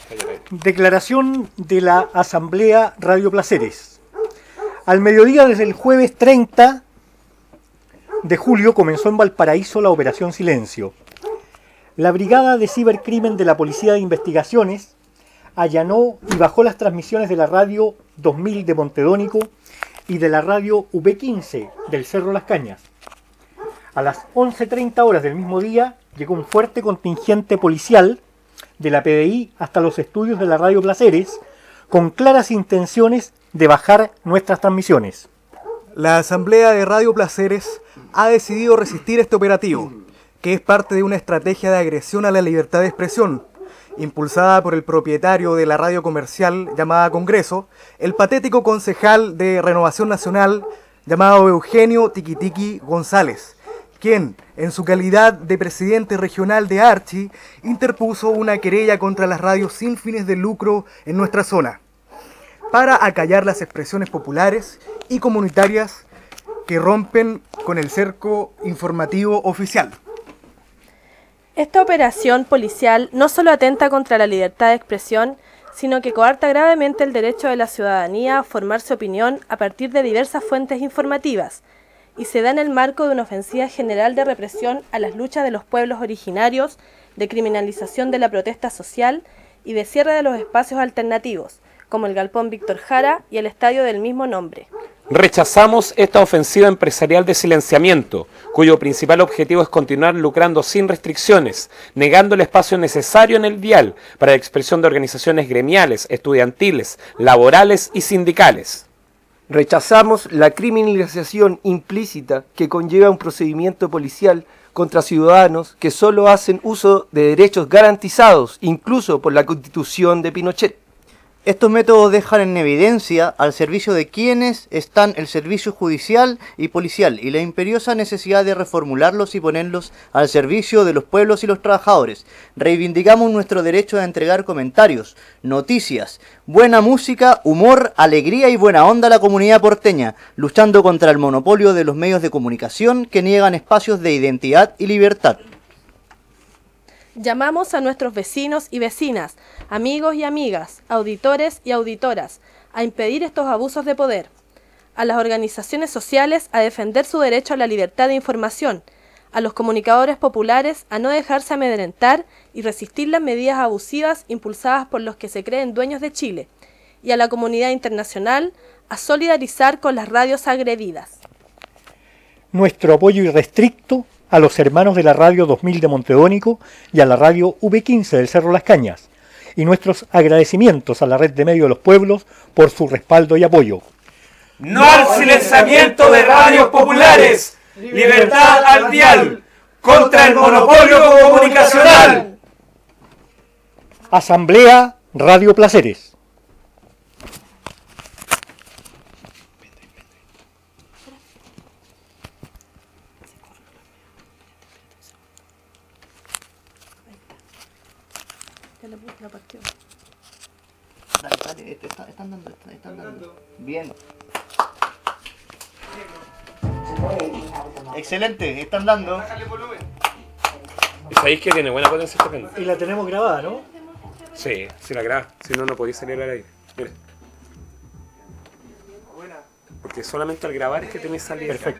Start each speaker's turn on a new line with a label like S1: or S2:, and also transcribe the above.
S1: Declaración de la Asamblea Radio Placeres. Al mediodía desde el jueves 30 de julio comenzó en Valparaíso la Operación Silencio. La Brigada de Cibercrimen de la Policía de Investigaciones allanó y bajó las transmisiones de la radio 2000 de Montedónico y de la radio V15 del Cerro Las Cañas. A las 11:30 horas del mismo día llegó un fuerte contingente policial de la PDI hasta los estudios de la radio Placeres con claras intenciones de bajar nuestras transmisiones.
S2: La Asamblea de Radio Placeres ha decidido resistir este operativo, que es parte de una estrategia de agresión a la libertad de expresión, impulsada por el propietario de la radio comercial llamada Congreso, el patético concejal de Renovación Nacional llamado Eugenio Tiquitiqui González, quien, en su calidad de presidente regional de Archi, interpuso una querella contra las radios sin fines de lucro en nuestra zona, para acallar las expresiones populares y comunitarias que rompen con el cerco informativo oficial.
S3: Esta operación policial no solo atenta contra la libertad de expresión, sino que coarta gravemente el derecho de la ciudadanía a formarse opinión a partir de diversas fuentes informativas, y se da en el marco de una ofensiva general de represión a las luchas de los pueblos originarios, de criminalización de la protesta social y de cierre de los espacios alternativos, como el Galpón Víctor Jara y el estadio del mismo nombre.
S4: Rechazamos esta ofensiva empresarial de silenciamiento, cuyo principal objetivo es continuar lucrando sin restricciones, negando el espacio necesario en el dial para la expresión de organizaciones gremiales, estudiantiles, laborales y sindicales.
S5: Rechazamos la criminalización implícita que conlleva un procedimiento policial contra ciudadanos que solo hacen uso de derechos garantizados, incluso por la Constitución de Pinochet.
S6: Estos métodos dejan en evidencia al servicio de quienes están el servicio judicial y policial y la imperiosa necesidad de reformularlos y ponerlos al servicio de los pueblos y los trabajadores. Reivindicamos nuestro derecho a entregar comentarios, noticias, buena música, humor, alegría y buena onda a la comunidad porteña, luchando contra el monopolio de los medios de comunicación que niegan espacios de identidad y libertad.
S3: Llamamos a nuestros vecinos y vecinas, amigos y amigas, auditores y auditoras, a impedir estos abusos de poder, a las organizaciones sociales a defender su derecho a la libertad de información, a los comunicadores populares a no dejarse amedrentar y resistir las medidas abusivas impulsadas por los que se creen dueños de Chile, y a la comunidad internacional a solidarizar con las radios agredidas.
S1: Nuestro apoyo irrestricto a los hermanos de la radio 2000 de Montedónico y a la radio V15 del Cerro Las Cañas, y nuestros agradecimientos a la Red de Medios de los Pueblos por su respaldo y apoyo.
S7: ¡No al silenciamiento de radios populares! ¡Libertad al dial! ¡Contra el monopolio comunicacional!
S1: Asamblea Radio Placeres.
S6: Están dando. Bien. Excelente, están dando.
S4: ¿Sabéis que tiene buena potencia esta prenda?
S1: Y la tenemos grabada, ¿no?
S4: Sí, si la grabas, si no, no podéis salir al aire. Mira. Porque solamente al grabar es que tenéis salida.
S1: Perfecto.